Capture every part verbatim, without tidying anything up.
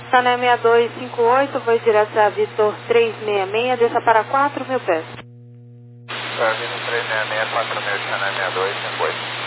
Sané seis dois cinco oito, voo direto a Vitor trezentos e sessenta e seis, desça para quatro mil pés. Para Vitor trezentos e sessenta e seis, quatro mil, Sané seis dois cinco oito.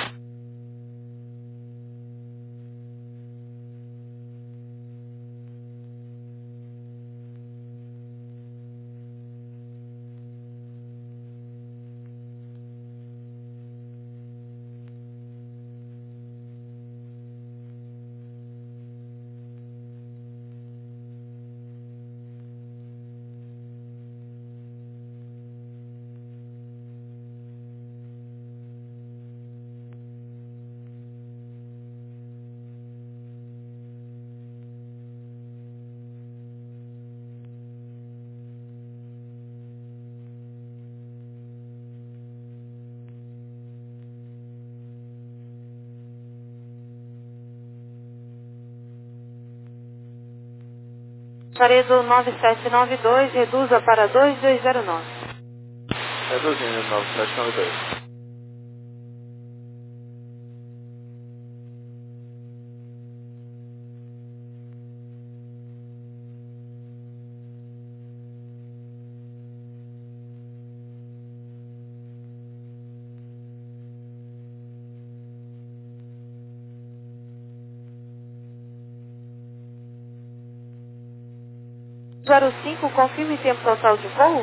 Laredo nove sete nove dois, reduza para dois dois zero nove. Reduzindo nove sete nove dois. zero cinco, confirme tempo total de voo.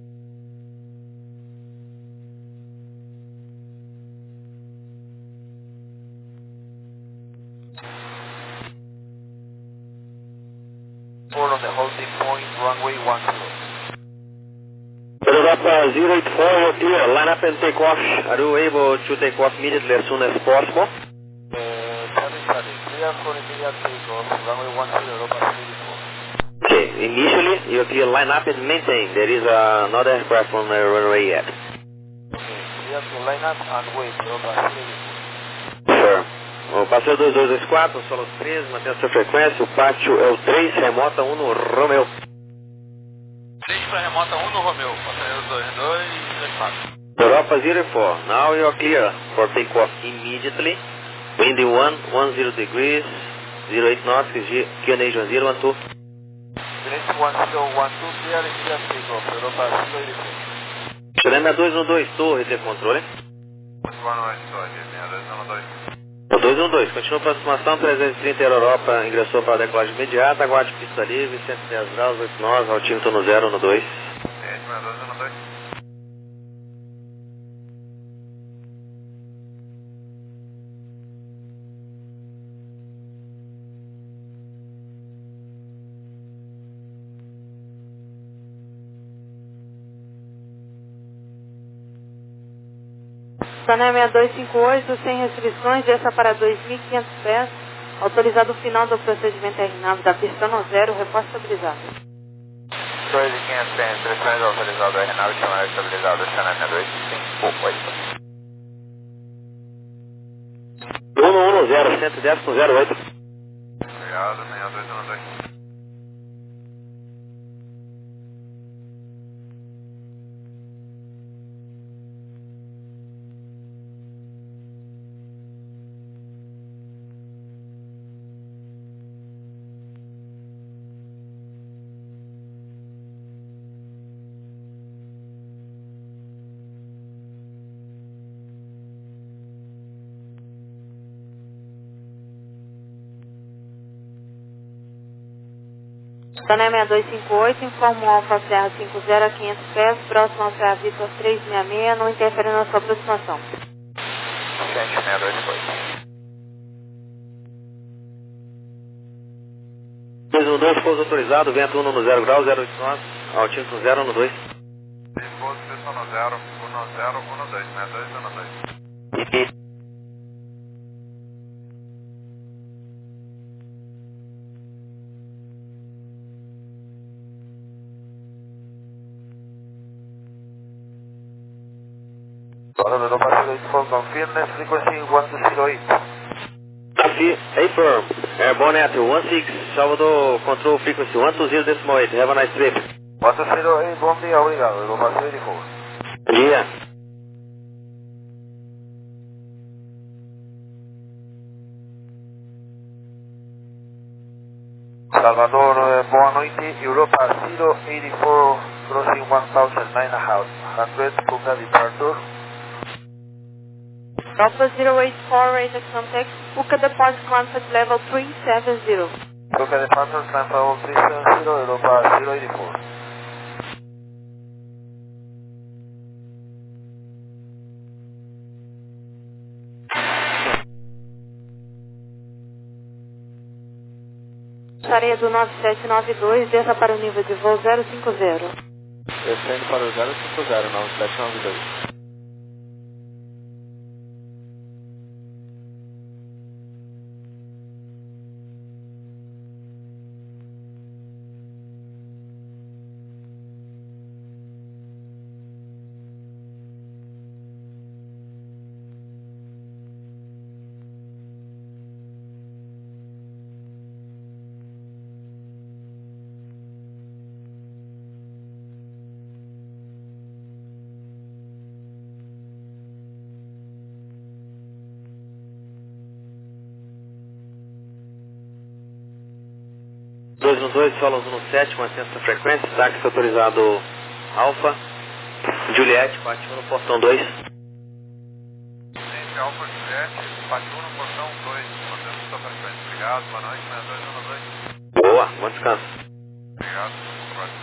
Board on the holding point, runway one zero. Europa zero eight four, you're clear. Line up and take off. Are you able to take off immediately as soon as possible? Uh, Charlie Charlie, clear for immediate takeoff, runway one zero, Europa zero four. Okay, initially you're clear. Line up and maintain. There is uh, another aircraft on the runway yet. Okay, clear to line up and wait, Europa zero four. Sure. O passeio dois dois dois quatro, solo três, mantém a sua frequência. O pátio é o três, remota um no Romeo. três para remota um no Romeo, passageiro dois dois dois quatro. Europa zero four, now you are clear for takeoff immediately. Windy one, one zero degrees, zero eight knots, Q N H one zero one two. Direct one zero one two, clear immediate takeoff, Europa zero eight four. Chilena dois um dois, torre de controle. Boa noite, dois um dois. O dois um dois, continua a aproximação, trezentos e trinta Europa, ingressou para a decolagem imediata, aguarde pista livre, cento e dez graus, oito nós, altímetro no zero no dois. Sané seis dois cinco oito, sem restrições, desça para dois mil e quinhentos pés. Autorizado o final do procedimento R nove da pista no zero, reposto estabilizado. dois mil e quinhentos pés, restrições autorizado R nove, chamada estabilizado, Sané seis dois cinco oito. um um um zero, cento e dez com zero oito. Obrigado, seis dois um dois. Sané seis dois cinco oito, informa o Alfa Serra cinco zero a quinhentos pés, próximo ao Serra Vitor trezentos e sessenta e seis, não interfere na sua aproximação. seis dois oito. dois um dois, pouso autorizado, vento um no zero graus, zero oito nós, altímetro zero no dois. Pouso no zero, um zero, um dois, seis dois um dois. E Europa zero eight four, confirm next frequency one two zero eight. affirm, airborne at one six, Salvador, control frequency one two zero decimal eight, have a nice trip. one two zero eight, bom dia, obrigado, Europa zero eight four. Bom dia. Salvador, eh, boa noite, Europa zero eight four, crossing one thousand nine hundred, Puka departure. Alpha zero eight four, radar contact, Puka departure comfort level three seven zero. Puka departure, climb level three seven zero, Europa zero eight four. Areia do nove sete nove dois, desça para o nível de voo zero cinco zero. Descendo para o zero cinco zero, nove sete nove dois. dois um dois, Solos um sete, mantenha essa frequência, táxi autorizado Alfa, Juliette, partiu no portão dois. Gente, Alfa Juliette, partiu no portão dois, mantendo sua frequência. Obrigado, boa noite, seis dois um dois. Boa, bom descanso. Obrigado, boa noite.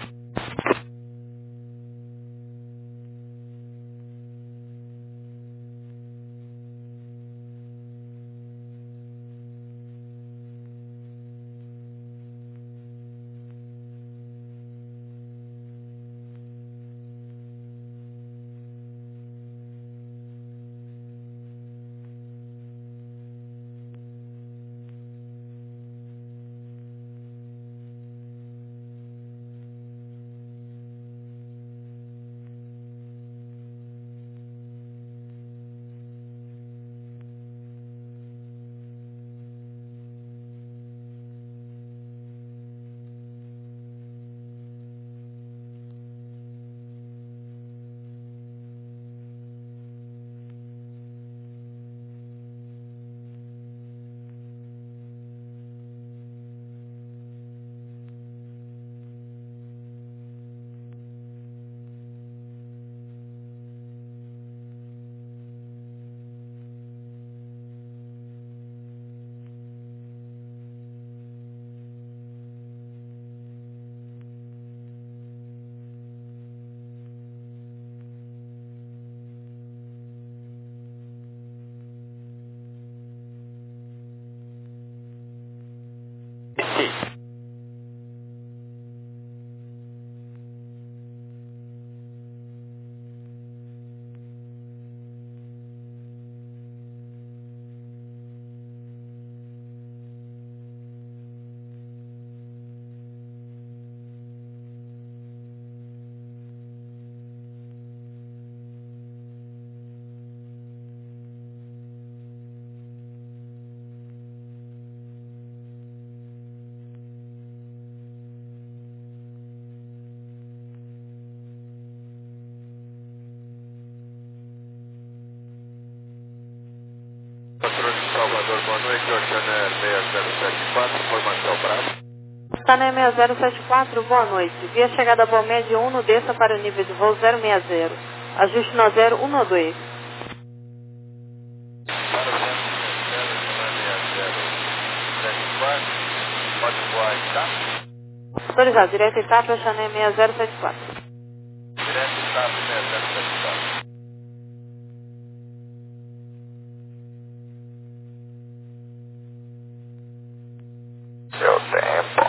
Salvador, boa noite, Oceaner seis zero sete quatro, formação Bravo. Tané seis zero sete quatro, boa noite. Via chegada Balmed um, desça para o nível de voo zero seis zero. Ajuste no zero um dois. Para o zero seis zero sete quatro, pode voar etapa? Autorizado, direto etapa, Tané seis zero sete quatro. Direto etapa seis zero sete quatro. Seu tempo.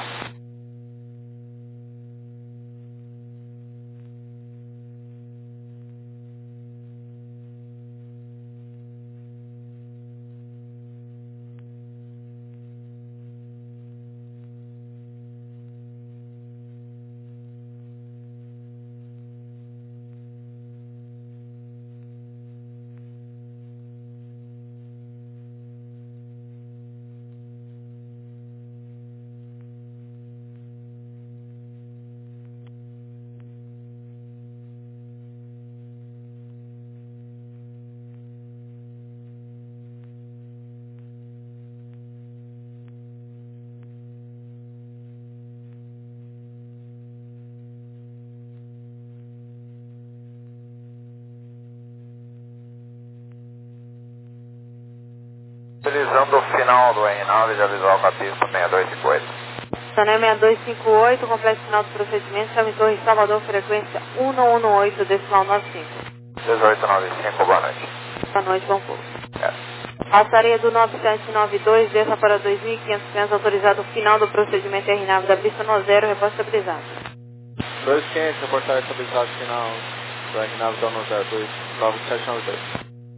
Utilizando o final do R nove da visual com a pista sessenta e dois cinquenta e oito. Sonai sessenta e dois cinquenta e oito, completo final do procedimento, chame Torre Salvador, frequência um um um oito, decimal nove cinco. dezoito noventa e cinco, boa noite. Boa noite, bom pouco. É. Alçaria do nove sete nove dois, desça para dois mil e quinhentos pés, autorizado o final do procedimento R nove da pista no zero, repórter estabilizado. dois mil e quinhentos, reportagem estabilizado final do R nove da no zero dois, nove sete nove dois.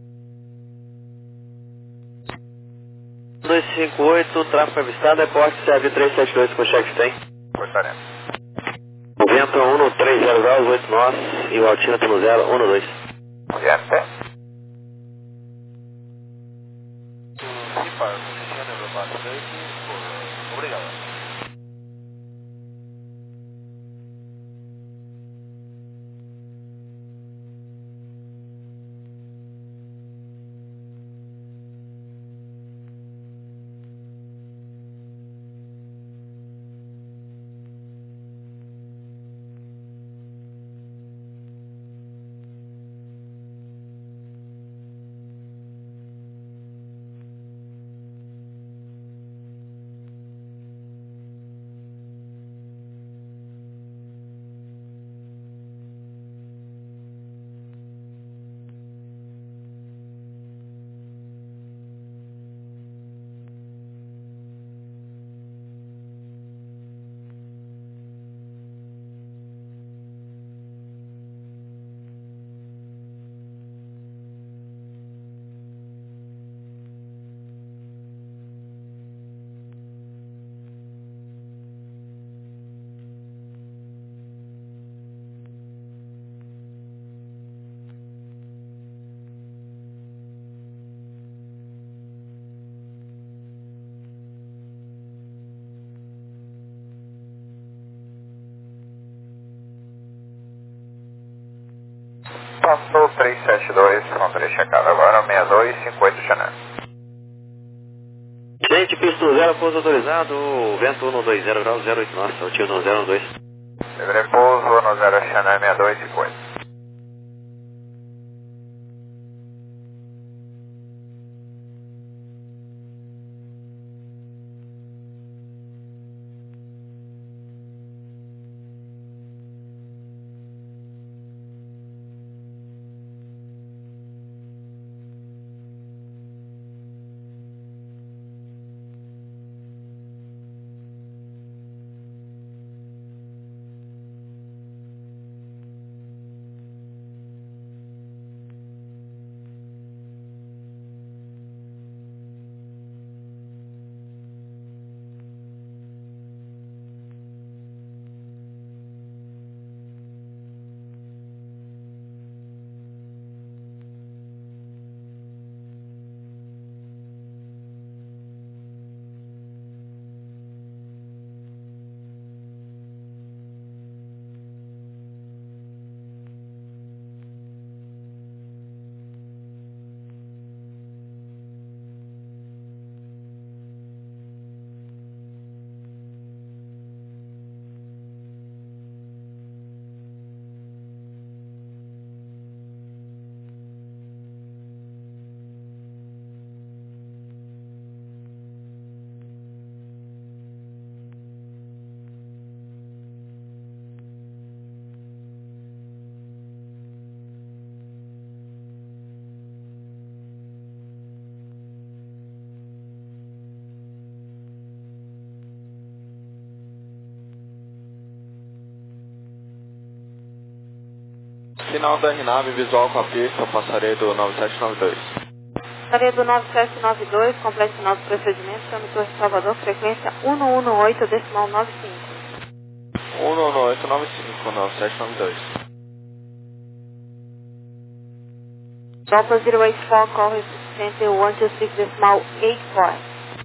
dois cinco oito, tráfego avistado, reporte C A V trezentos e setenta e dois com cheque tem. Portaremos. O vento um no três zero graus, oito nós, e o altímetro no zero, um no dois. Oriente. Obrigado. Passou trezentos e setenta e dois, controle checado agora, sessenta e dois cinquenta e oito de janeiro. Gente, pista no zero, pouso autorizado, vento um no dois zero graus, zero oito nós, altímetro no zero no dois. Livre pouso no zero Channel sessenta e dois cinquenta. Final da R nove, visual com a pista, passarei do nove sete nove dois. Passaria do nove sete nove dois, completo final do procedimento, chame Torre Salvador, frequência um um um oito, decimal nove cinco. um um um oito nove cinco, nove sete nove dois. Delta zero eight four, call resistente one two six decimal eight five.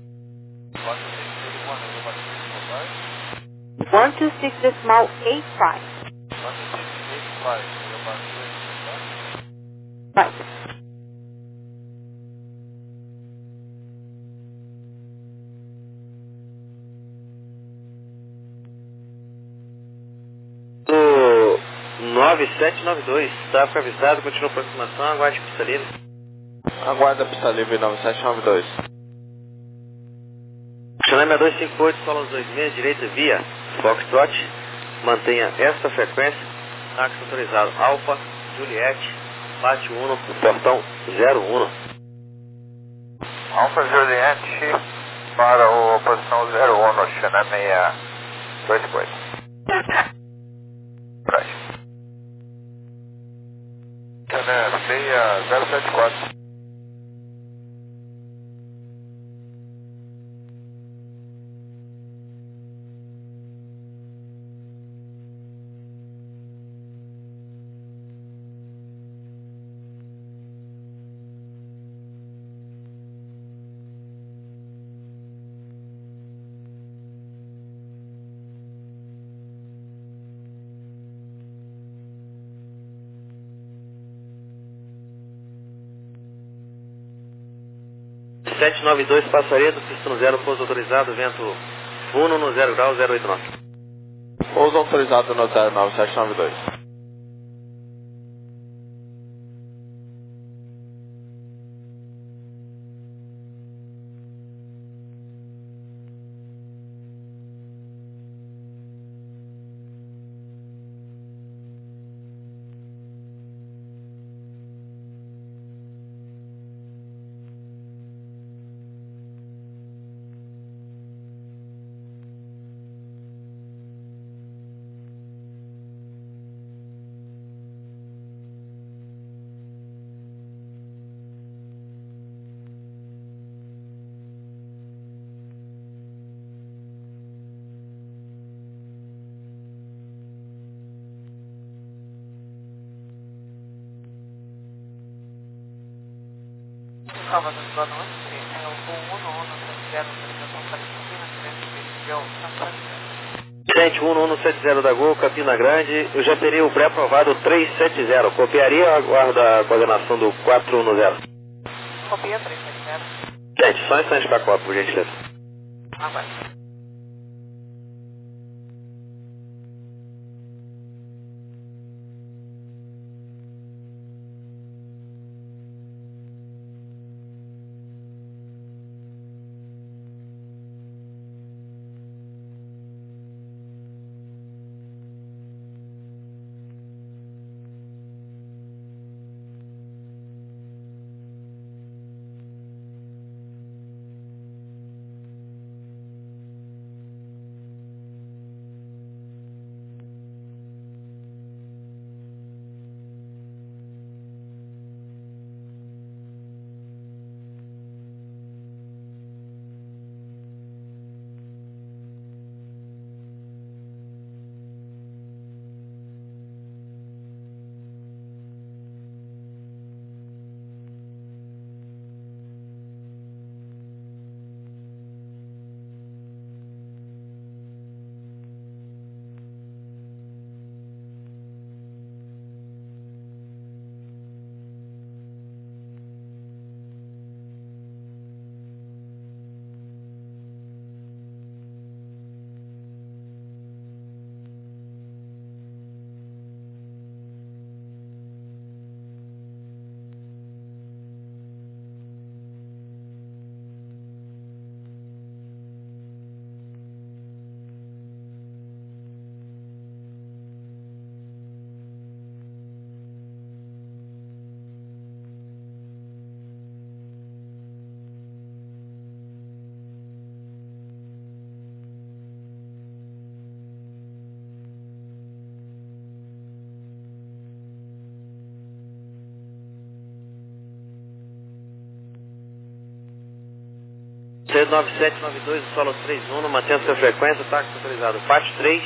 one two six decimal eight five. Right. Do nove sete nove dois, tráfego avisado, continua a aproximação, aguarde pista livre. Aguarda a pista livre nove sete nove dois. Channel seis dois cinco oito, solo dois seis, direita via Foxtrot. Mantenha esta frequência. Táxi autorizado Alfa, Juliette, bate um no portão zero um. Alfa Juliette para o posição zero um no Channel seis dois cinco oito. Channel seis zero sete quatro. sete nove dois Passaredo, pista zero, pouso autorizado, vento Funo no zero grau, zero oito nove. Pouso autorizado no zero nove sete nove dois. Salvador do Norte, é o voo um um sete zero, autorização para Campina Grande, sete um um sete zero da Gol, Campina Grande, eu já teria o pré-aprovado trezentos e setenta. Copiaria ou aguardo a coordenação do quatro um zero? Copia trezentos e setenta. Gente, só um instante para a cópia, por gentileza. Aguarde. C nove sete nove dois, solo três um, mantenha sua frequência, táxi autorizado. Pátio três,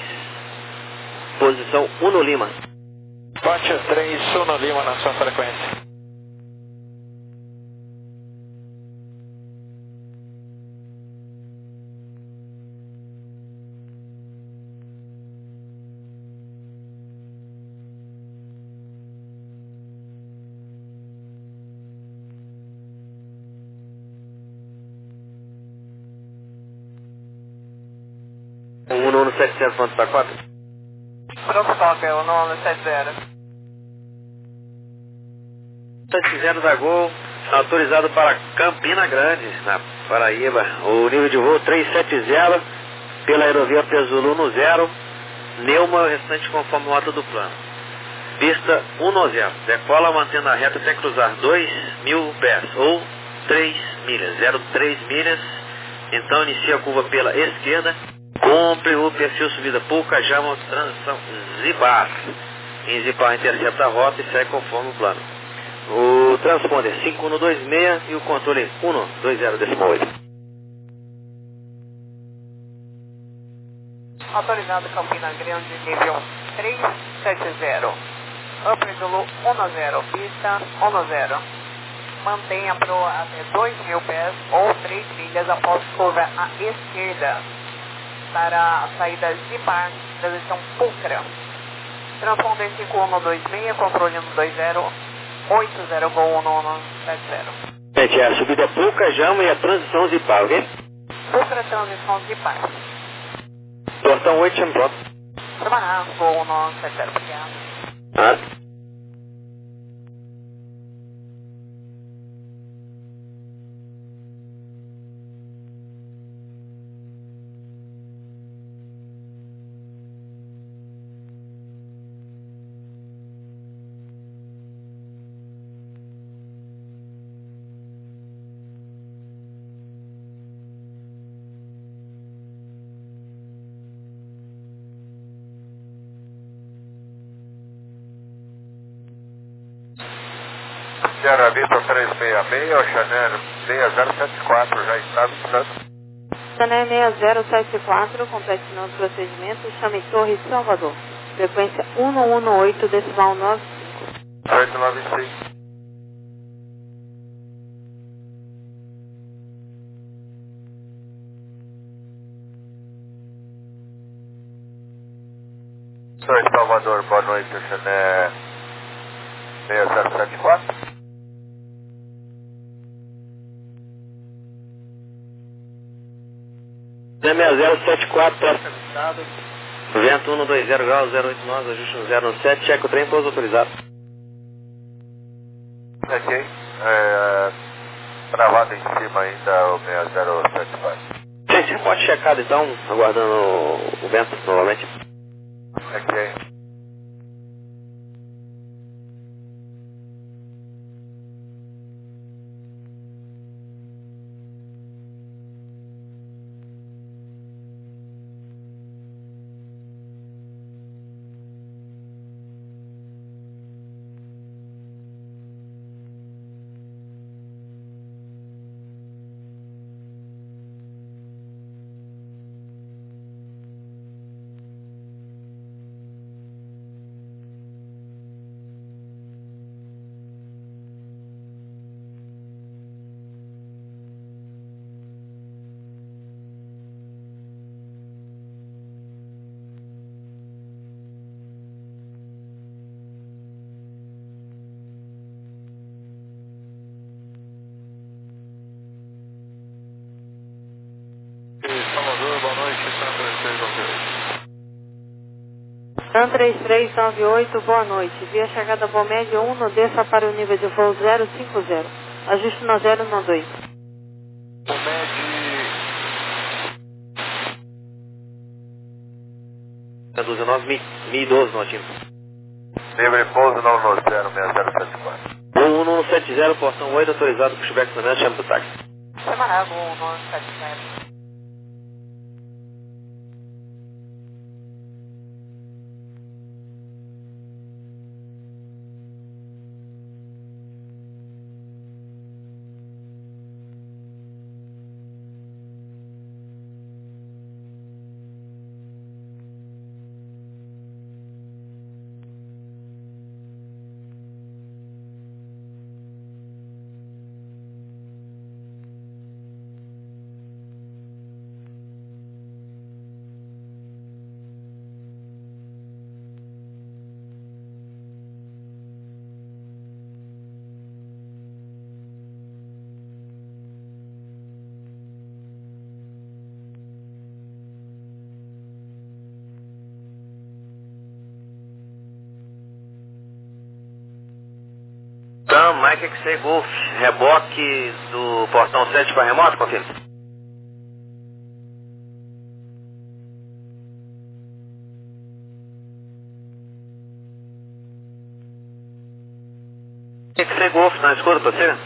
posição um no Lima. Pátio três, um no Lima na sua frequência. um um sete zero, ponto para quatro. Pronto, toque, é o um um sete zero. sete zero da Gol, autorizado para Campina Grande, na Paraíba. O nível de voo trezentos e setenta pela aerovia Pesulu no zero. Neuma o restante conforme rota do plano. Pista cento. Decola mantendo a reta até cruzar dois mil pés ou três milhas. zero vírgula três milhas. Então inicia a curva pela esquerda. Cumpre o perfil subida Pucajama, transição Zipar. Em Zipar intercepta a rota e segue conforme o plano. O transponder cinco um dois seis e o controle um dois zero oito. Autorizado Campina Grande, nível trezentos e setenta. Upper Zulu dez, pista dez. Mantenha proa até dois mil pés ou três milhas após curva à esquerda para a saída Zipar, transição Pulcra. Transponder cinco um dois seis, controle um dois zero oito zero, voo um um sete zero. Gente, a subida é Pucajama e a transição Zipar, ok? Pulcra, transição Zipar. Portão oito, chame pronto. Trabalhar, voo um um sete zero, obrigado. Ah. Sierra Vitor trezentos e sessenta e seis, o Chanel seis zero sete quatro já está avisando. Chanel seis zero sete quatro, complete novo procedimento, chame Torre Salvador. Frequência cento e dezoito, decimal nove cinco. oito nove cinco. Torre Salvador, boa noite, o Chanel seis zero sete quatro. seis zero sete quatro, tráfego avistado. Vento cento e vinte graus, zero oito nove, ajuste no zero sete, checa o trem, todos autorizados. Ok. É, travado em cima ainda o seis zero sete quatro. Gente, pode checar então, aguardando o, o vento novamente. Ok. Salvador, boa noite, Sam três três nove oito, boa noite. Via chegada voo médio um, desça para o nível de voo zero cinco zero. Ajuste no zero no dois. O médio dezenove mil e doze, Notinho. livre pouso não no zero seis zero sete quatro. um um sete zero, portão oito, autorizado para o Chubec Fernandes, chama do táxi. Trabalhar, voo um um sete zero. Mike X C Golf, reboque do portão sete para remoto, confirma. X C Golf, na escuta, prossiga.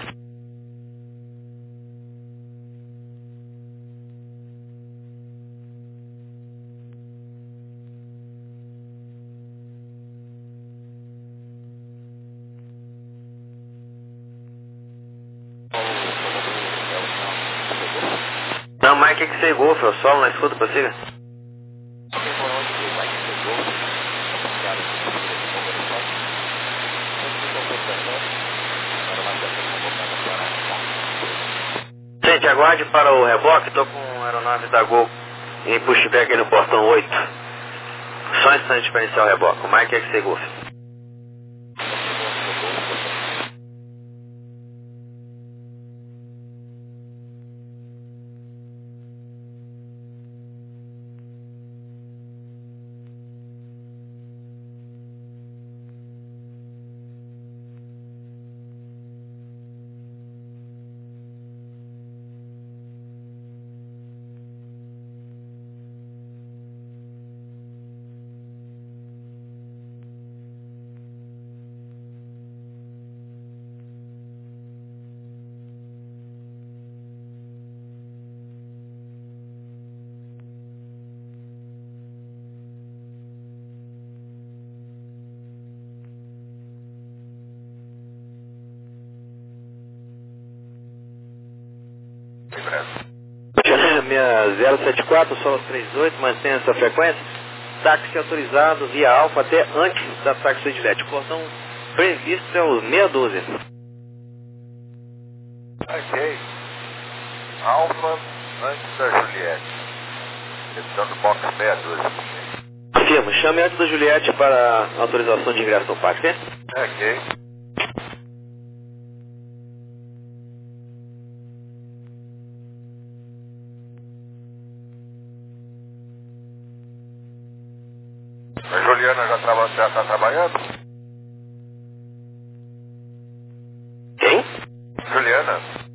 Não, Mike X C Golf, é o solo na escuta, prossiga. Gente, aguarde para o reboque, estou com aeronave da Gol em pushback aí no portão oito. Só um instante para iniciar o reboque, o Mike X C Golf. Minha zero sete quatro, solo trinta e oito, mantém essa frequência. Táxi autorizado via Alfa até antes da táxi Edilete. Portão previsto é o meia dúzia. Ok. Alfa antes da Juliette. Questão do box meia dúzia. Afirmo, chame antes da Juliette para autorização de ingresso no parque, né? Ok. A Juliana já está já tá trabalhando? Quem? Juliana?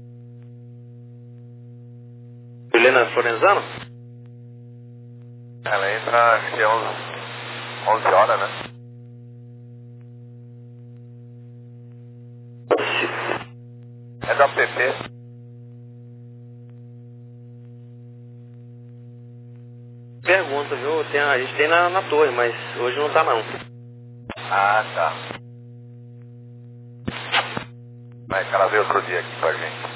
Juliana Florenzano? Ela entra, acho que é onze, onze horas, né? É da P P. Pergunta, viu? Tem, a gente tem na, na torre, mas hoje não tá não. Ah, tá. Mas ela veio outro dia aqui com a gente.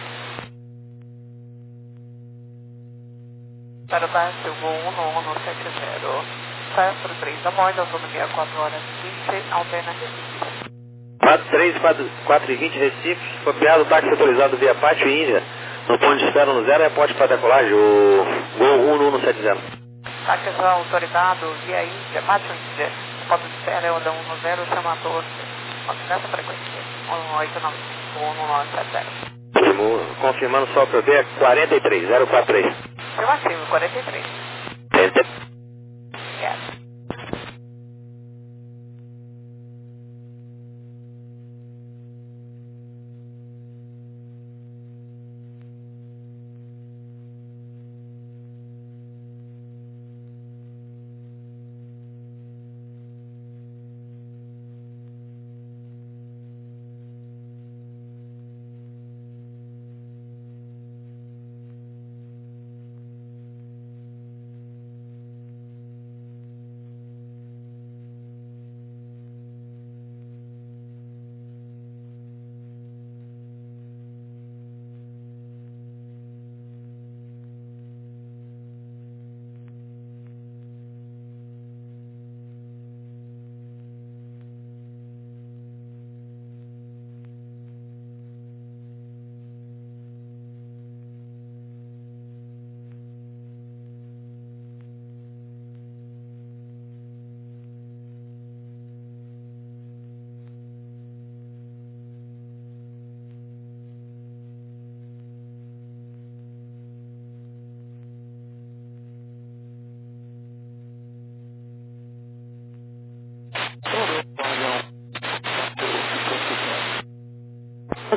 Para baixo, voo um um sete zero. Sastro três da Morte, autonomia quatro horas e vinte, alterna Recife. quatro três, quatro e vinte, Recife, copiado, táxi autorizado via Pátio Índia, no ponto de espera no zero, airport para decolagem, o Gol um um sete zero. Táxi autorizado via Índia, Pátio Índia, ponto de espera é o da um zero, chamador, nessa frequência, um oito nove cinco, um nove sete zero. Confirmando só para o B, quarenta e três, zero quatro três. Afirmativo, quarenta e três. Enter. Yes.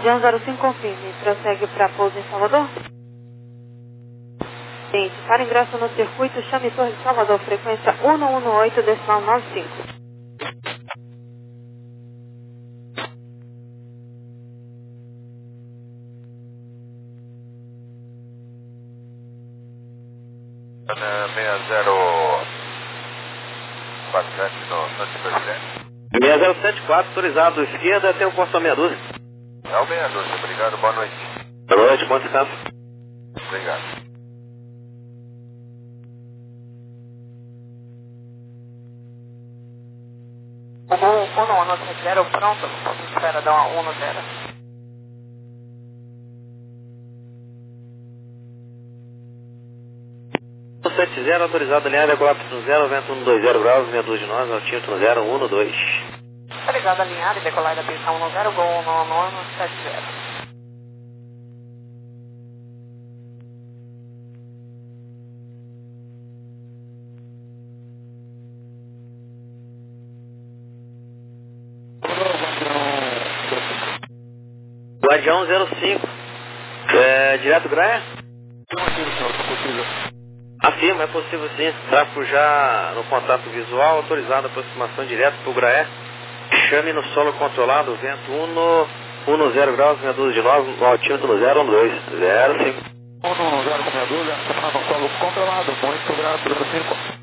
Guardião zero cinco confirme. Prossegue para pouso em Salvador. Gente, para ingresso no circuito, chame Torre de Salvador, frequência um um oito, decimal nove cinco. seis zero quatro sete no Santos Presidente. seis zero sete quatro, autorizado esquerda até o posto meia dúzia. É o meia dúzia, obrigado, boa noite. Boa noite, bom descanso. Obrigado. O voo um um sete zero pronto, espera dar uma um zero. sete zero, autorizado alinhado, decolar para zero, vento um dois zero graus, meia dúzia de nós, altímetro zero um dois. Autorizado alinhado e decolar da pista um zero, gol um um sete zero. Guardião zero cinco, é, direto Graia? Afirma, é possível sim. Tráfego já no contato visual, autorizado aproximação direto para o Graé. Chame no solo controlado, vento um zero graus, meia dúzia de nós, no altímetro zero um dois, zero cinco. um zero com meia dúzia, no solo controlado, muito grato, zero cinco.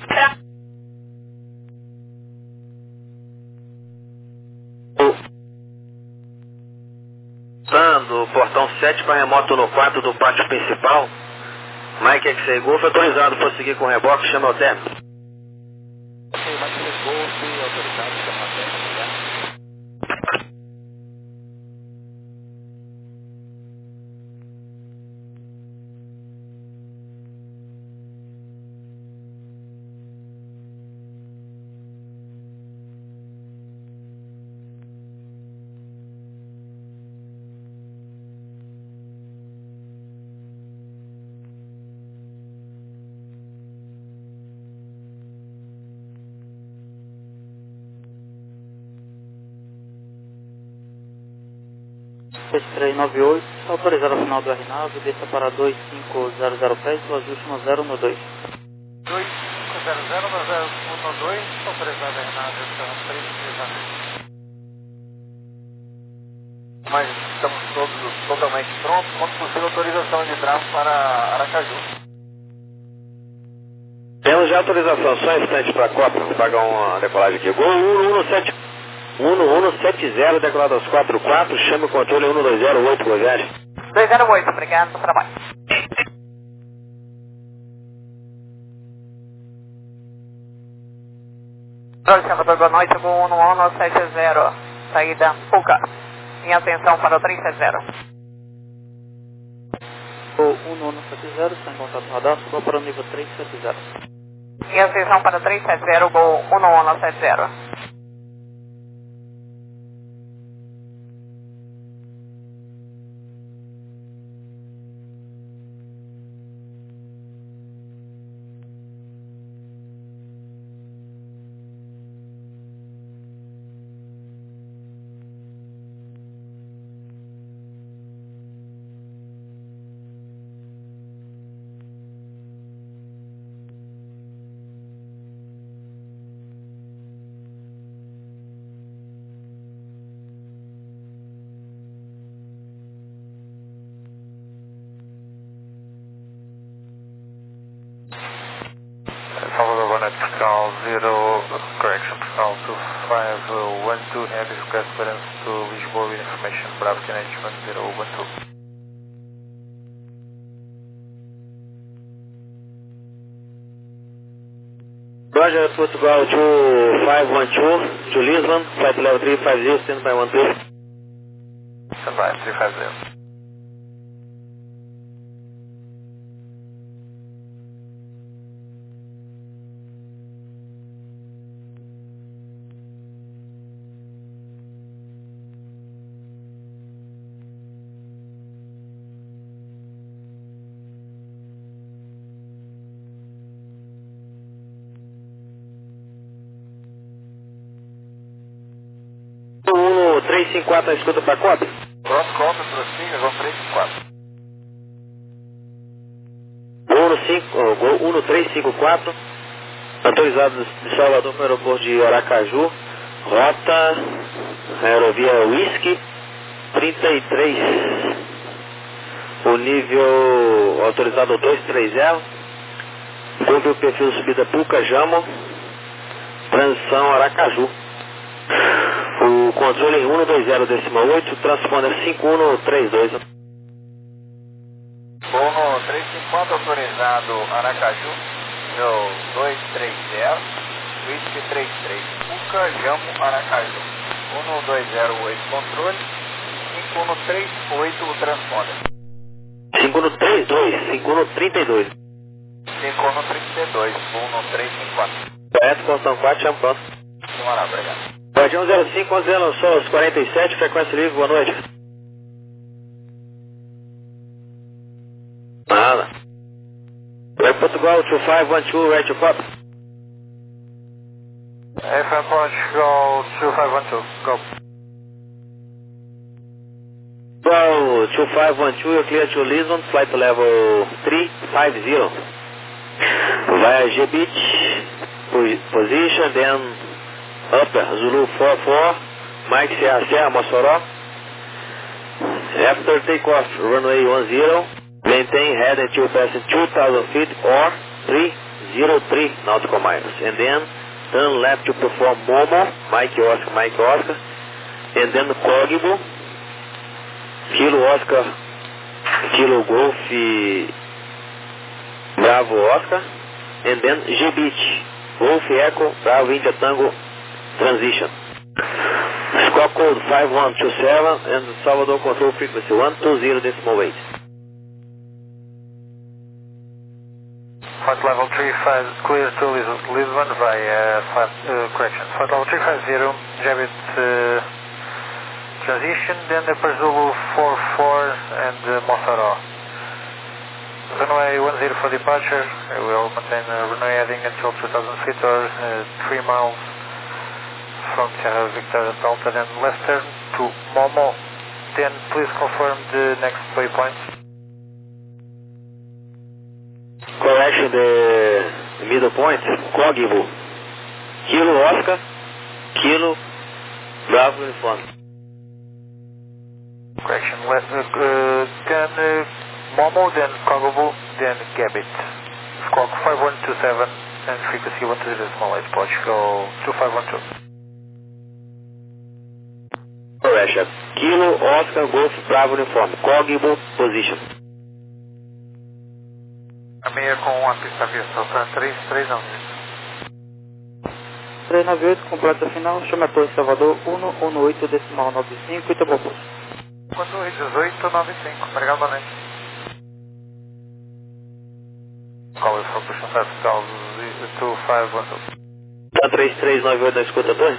Usando o portão sete para remoto no quarto do pátio principal. Mike X seis Golf, autorizado para seguir com reboque, chama o término. Ok, Mike X seis Golf, autorizado, chama o término. três nove oito, autorizado ao final do R nove, desça para dois cinco zero zero pés, o ajuste no zero um dois. dois cinco zero zero no zero um dois, autorizado a Renato, estamos três dias. Mas estamos todos totalmente prontos, quando possível autorização de tráfego para Aracaju. Temos já autorização, só um instante para a Copa, vou pagar uma decolagem aqui. Gol um um sete um um sete zero, decolado aos quatro quatro, chame o controle um dois zero oito, Rogério. dois zero oito, obrigado pelo trabalho. Salvador, boa noite, gol um um sete zero, saída Fuca. Em atenção para o três sete zero. Gol um um sete zero, está em contato radar, suba para o nível três sete zero. Em atenção para o três sete zero, gol um um sete zero. Salvador, boa noite, Fiscal zero, correction, Fiscal two five one two, heavy request clearance to Lisboa with information, Bravo Tenente one zero one two. Roger, Portugal two five one two, to Lisbon, flight level three five zero, stand by one two. Stand by, three five zero. três cinco quatro, escuta para Copa. Pronto, conta, prossiga, vamos três cinco quatro. um três cinco quatro, autorizado de Salvador para o aeroporto de Aracaju, rota aerovia Whisky trinta e três, o nível autorizado dois três zero, cumpre o perfil subida Pucajamo, transição Aracaju. O controle um dois zero decimal oito, transponder cinco um três dois. Bono três cinco quatro autorizado Aracaju, nível dois três zero, Whisky trinta e três, Pucajamo, Aracaju. um dois zero oito controle, cinco um três oito o transponder. cinco um três dois, cinco um trinta e dois. cinco um trinta e dois, um três cinco quatro. Correto, Constão quatro, chama pronto. Senhora, obrigado. Guardião zero cinco, onze lançou aos quarenta e sete, frequência livre, boa noite. Nada. Air Portugal two five one two, right to pop. F M Portugal two five one two, go. Well, two five one two, you're clear to Lisbon, flight level three five zero. Via G Beach, position, then upper Zulu four four, Mike Sierra Sierra, Mossoró. After takeoff, runway one zero, maintain head until passing two thousand feet or three zero three nautical miles. And then turn left to perform Momo, Mike Oscar, Mike Oscar. And then Cogbo, Kilo Oscar, Kilo Golf, Bravo Oscar. And then G Beach, Golf Echo, Bravo India Tango, transition. Squawk code five one two seven and Salvador control frequency one two zero decimal eight. Flight level three five, clear to Lis- Lisbon via flight, uh, correction. Flight level three five zero, Jabit uh, transition, then the Zulu four four and uh, Mossoró. Runway one zero for departure, we will maintain uh, runway heading until two thousand feet or uh, three miles from Sierra Victoria Delta, then left turn to Momo. Then please confirm the next waypoint. Correction, the middle point, Cogbo, Kilo Oscar, Kilo Bravo Uniform. Correction, let, uh, uh, then uh, Momo, then Cogbo, then Gabit. Squawk five one two seven and frequency one two zero small eight, Portugal two five one two. Correction, Kilo Oscar Golf Bravo Uniform, Cogbo position. A meia com a pista vista, para três três nove três nove oito, completa final, chama a Torre Salvador um um oito decimal nove cinco, Itabopo. quatro dezoito nove cinco, obrigado, boa noite. Qual é o seu puxão vertical two five one two? Tá três três nove oito na escuta, Torre?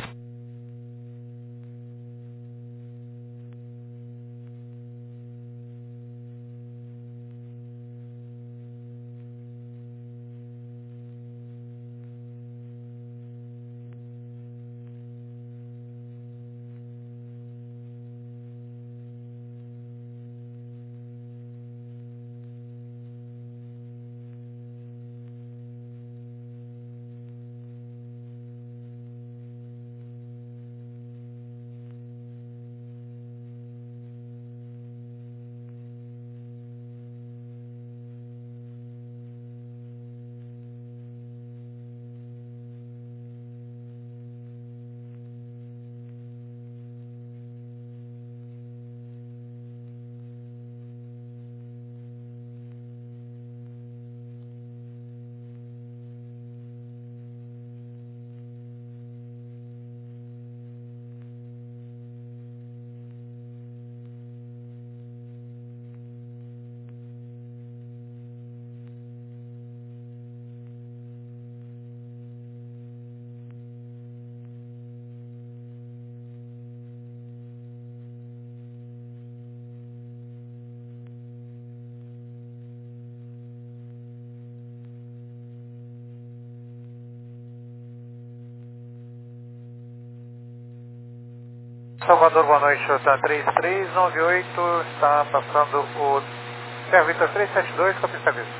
Salvador, boa noite, tá três três nove oito, está passando o Serra Vitor trezentos e setenta e dois com a pista vista.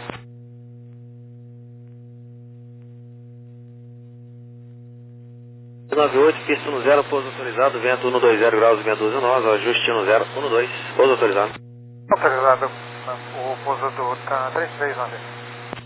nove oito, pista no zero, pouso autorizado, vento cento e vinte graus, meia dúzia nós, ajuste no zero, um dois, pouso autorizado. Autorizado, o pouso do tá três três nove oito.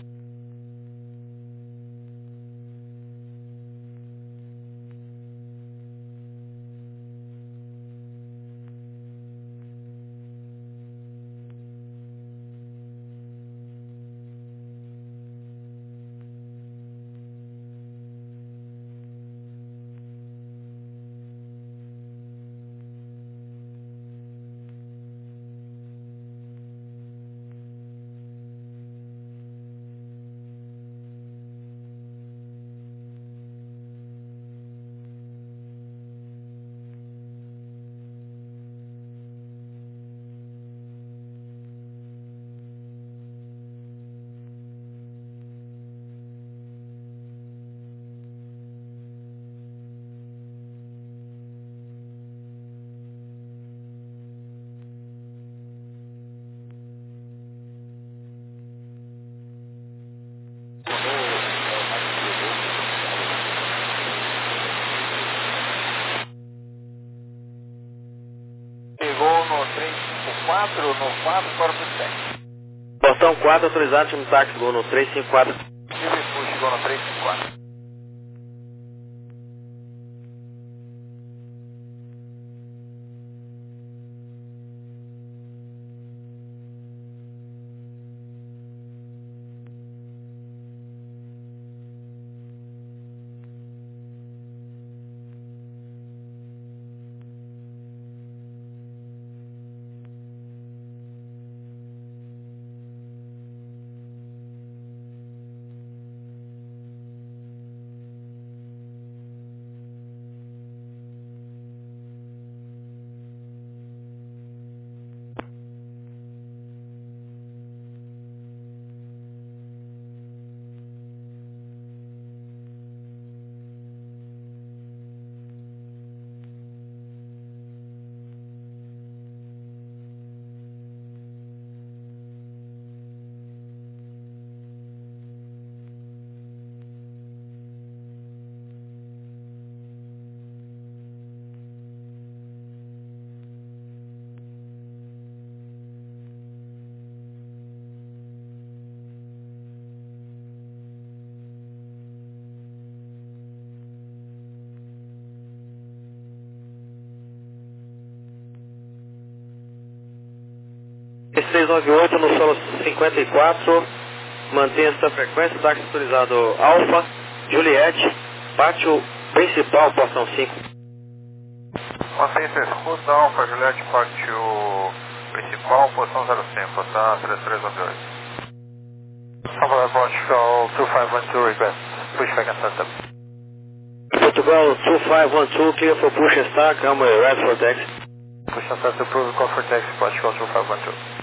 No quatro, corpo sete. Portão quatro, autorizado, time táxi, gol no três cinco quatro. Tive push, gol no três cinco quatro. seis nove oito no solo cinquenta e quatro, mantenha essa frequência, táxi autorizado Alfa, Juliette, pátio principal, portão cinco. Mantenha essa escuta, Alfa, Juliette, pátio principal, portão zero cinco, tá três três nove oito. Salvador, Portugal, dois cinco um dois, request, pushback and setup. Portugal, dois cinco um dois, clear for push and start, runway right for taxi. Push and start approved, call for taxi, Portugal, dois cinco um dois.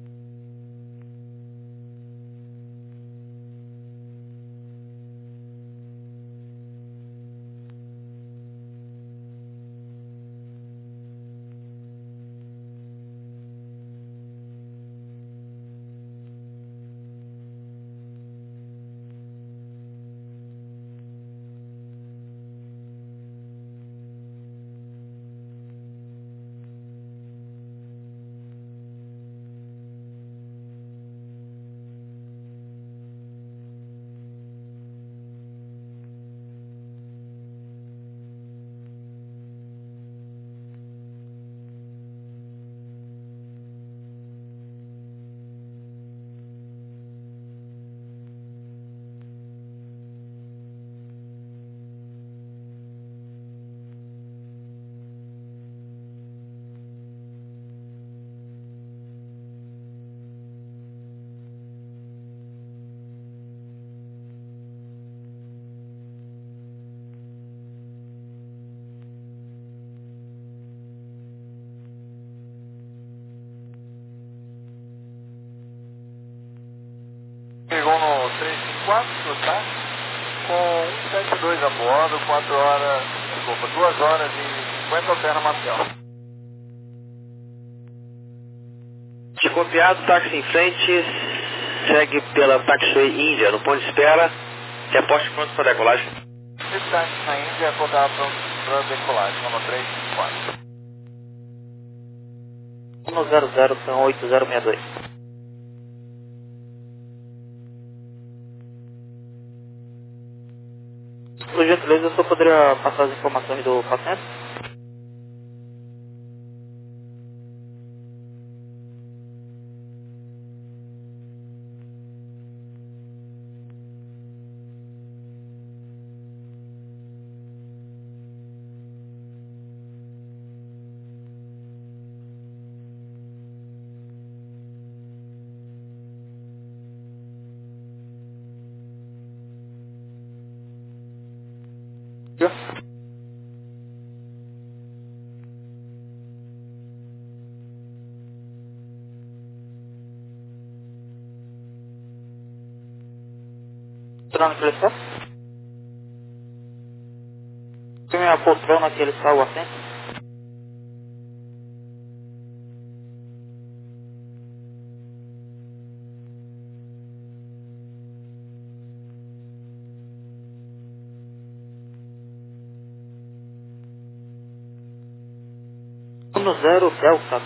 Chegou no três cinco quatro, tá? Com cento e setenta e dois a bordo, quatro horas, desculpa, duas horas e cinquenta terra Marcel. De copiado, táxi em frente, segue pela taxiway Índia, no ponto de espera, reposte pronto para decolagem. Esse táxi na Índia é codado para decolagem, número três cinco quatro. um zero zero são oito zero seis dois. Por gentileza, eu só poderia passar as informações do paciente? Entrando que ele está? Tem a poltrona que ele está o assento? um zero Delta.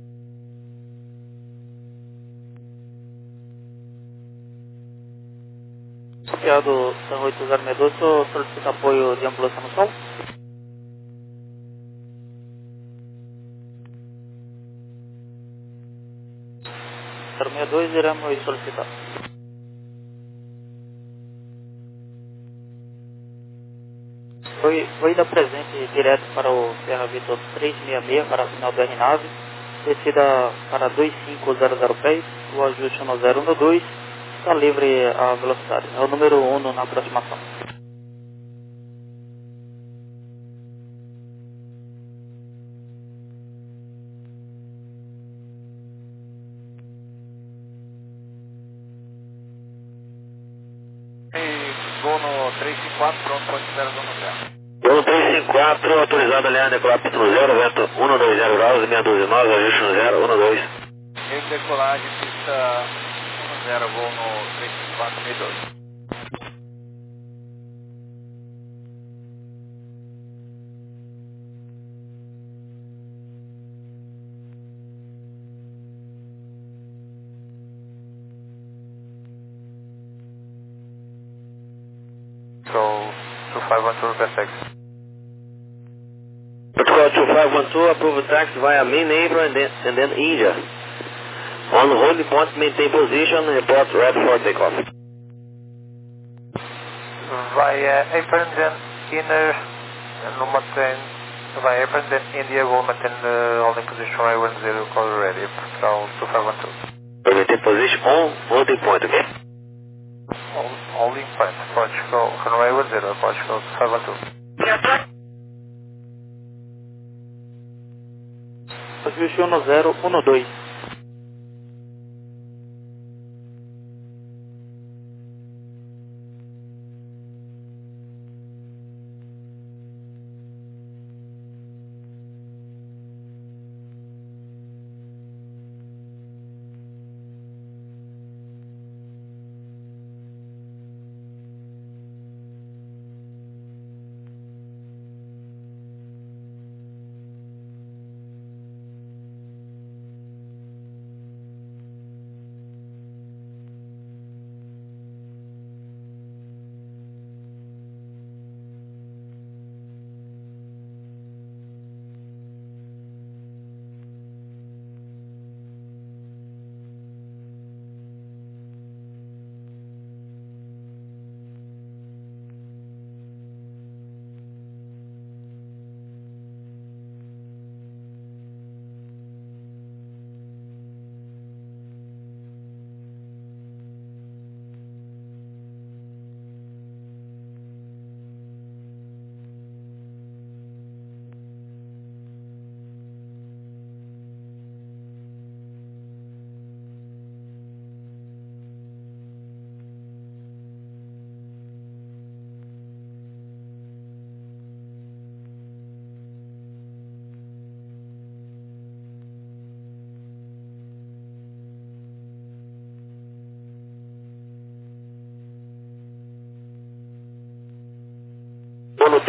Copiado São oito zero seis dois, só solicita apoio de ambulância no sol. zero seis dois, iremos solicitar. Foi, foi da presente direto para o Serra Vitor trezentos e sessenta e seis para a final do R nove, descida para dois cinco zero zero pés, o ajuste no zero um dois, está livre a velocidade, é o número um na aproximação. E vou no três cinco quatro, pronto, pode esperar no zero. Voo três cinco quatro, autorizado a alinhar decolar pista no zero, vento um dois zero graus, seis doze nove, ajuste no zero, um dois. Esse decolagem, pista um zero, vou no três cinco quatro, seis dois. So, two five one two, request taxi. Protocol two five one two, approve taxi via main neighbor and then, and then India. On holding point, maintain position, report ready for takeoff. Via apron, then inner, no maintain, via apron, then India will maintain the holding position right one zero, call ready, Protocol two five one two. Maintain position on holding point, okay? Holding point, Portugal, runway one zero, Portugal two five one two. Ajuste um zero um dois.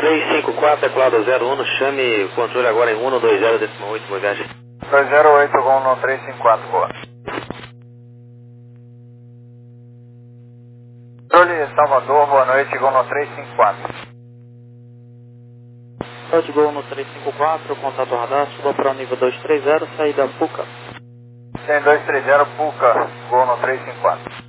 três cinco quatro, Cláudio zero um, chame o controle agora em um dois zero, décimo oito, bagagem. dois zero oito, Gol três cinco quatro, boa. Controle Salvador, boa noite, Gol três cinco quatro. Norte Gol no três cinco quatro, contato radar, suba para o nível dois três zero, saída Puca. cem dois três zero, Puca, Gol três cinco quatro.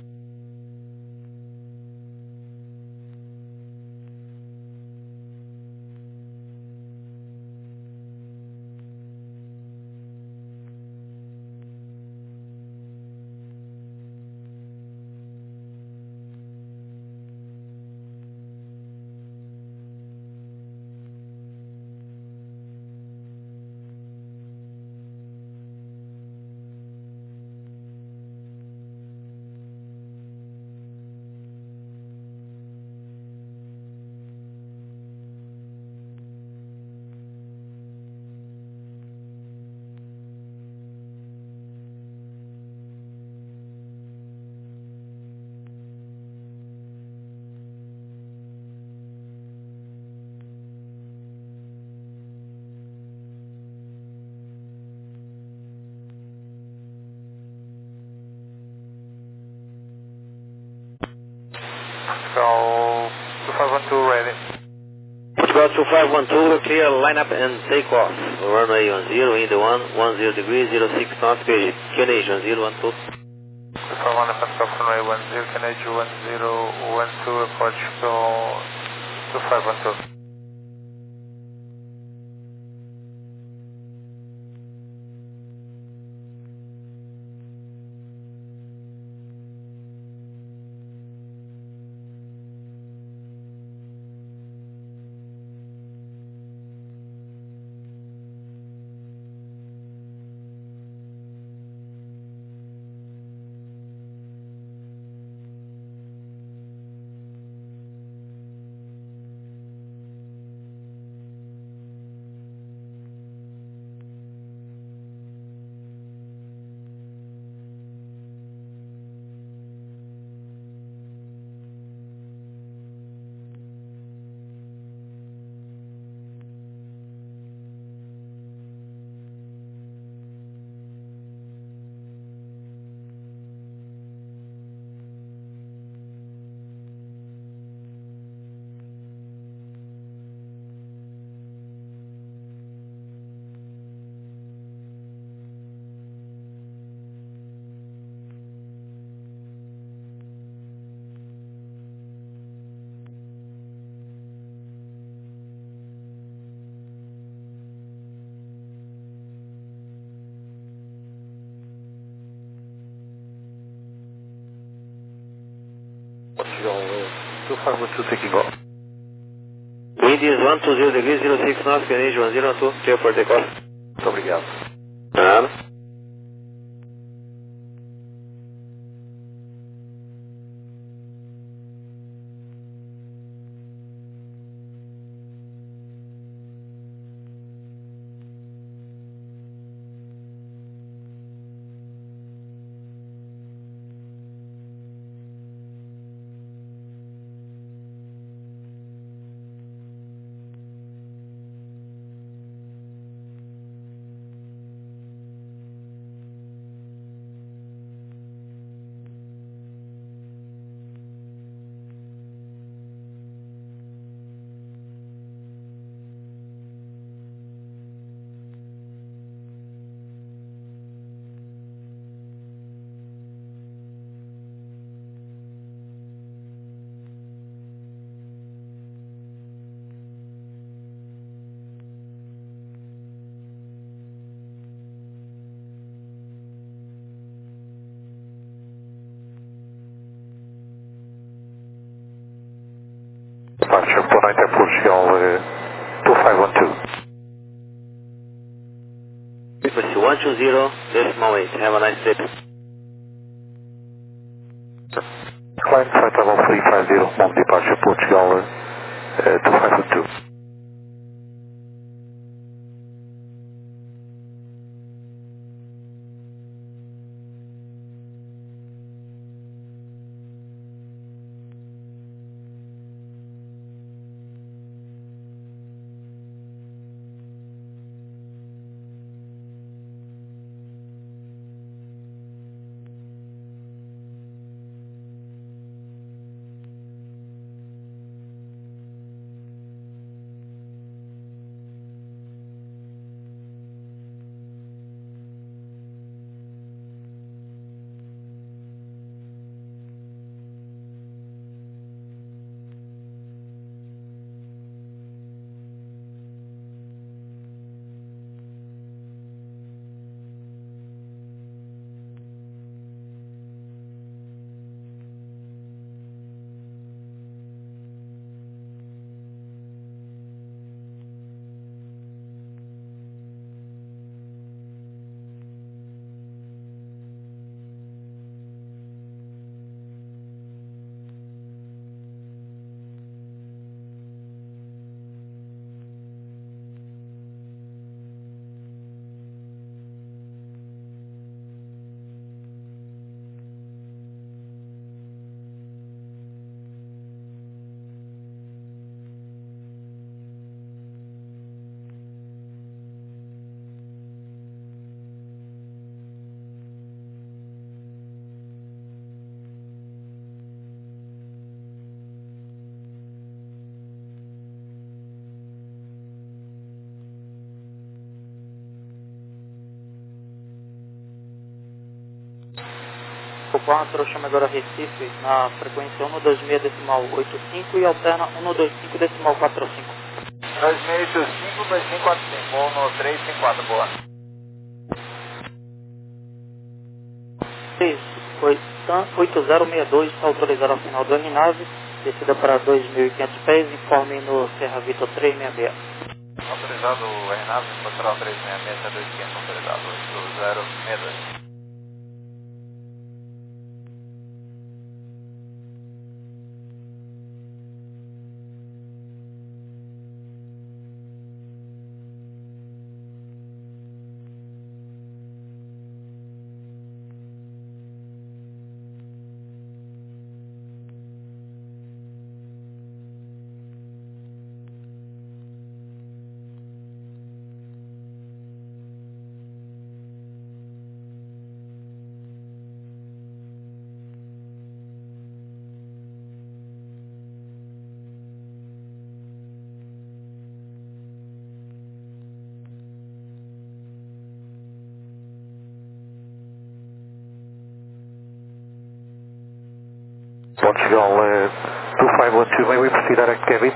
So, two five one two ready. Portugal two five one two, clear lineup and take off. Runway on zero, in the one, one zero degrees, zero six knots, Canadian zero one two. two five one, Pascal runway one zero, Canadian one zero one two, Portugal two five one two. two five one two taking off. Wind is one two zero degrees, zero six knots, Canadian one zero two, clear for takeoff. Muito obrigado. Nada. Departure for night at Portugal uh, two five one two. Frequency one two zero, decimal eight. Have a nice trip. Climb flight level three five zero, Mom departure Portugal uh, two five one two. quatro, chama agora Recife, na frequência um dois seis decimal oito cinco e alterna um dois cinco decimal quatro cinco. dois seis oito cinco, dois cinco quatro cinco, um três cinco quatro, boa. oito zero seis dois, está autorizado ao final do R nove, descida para dois mil e quinhentos pés, informe no Serra Vitor trezentos e sessenta e seis. Autorizado o R nove, pastoral trezentos e sessenta e seis, dois mil e quinhentos, autorizado oito zero seis dois. Portugal uh, two five one two, may we proceed direct cabin?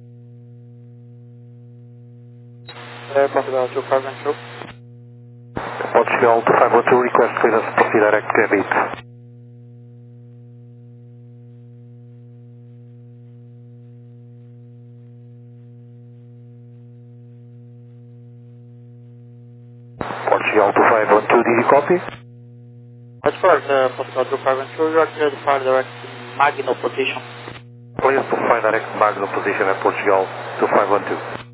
É, Portugal two five one two. Portugal two five one two, request clearance to proceed direct cabin. Portugal two five one two, did you copy? That's correct, uh, Portugal two five one two, you are cleared to fire direct Magno position. Please to find direct Magno position at Portugal two five one two.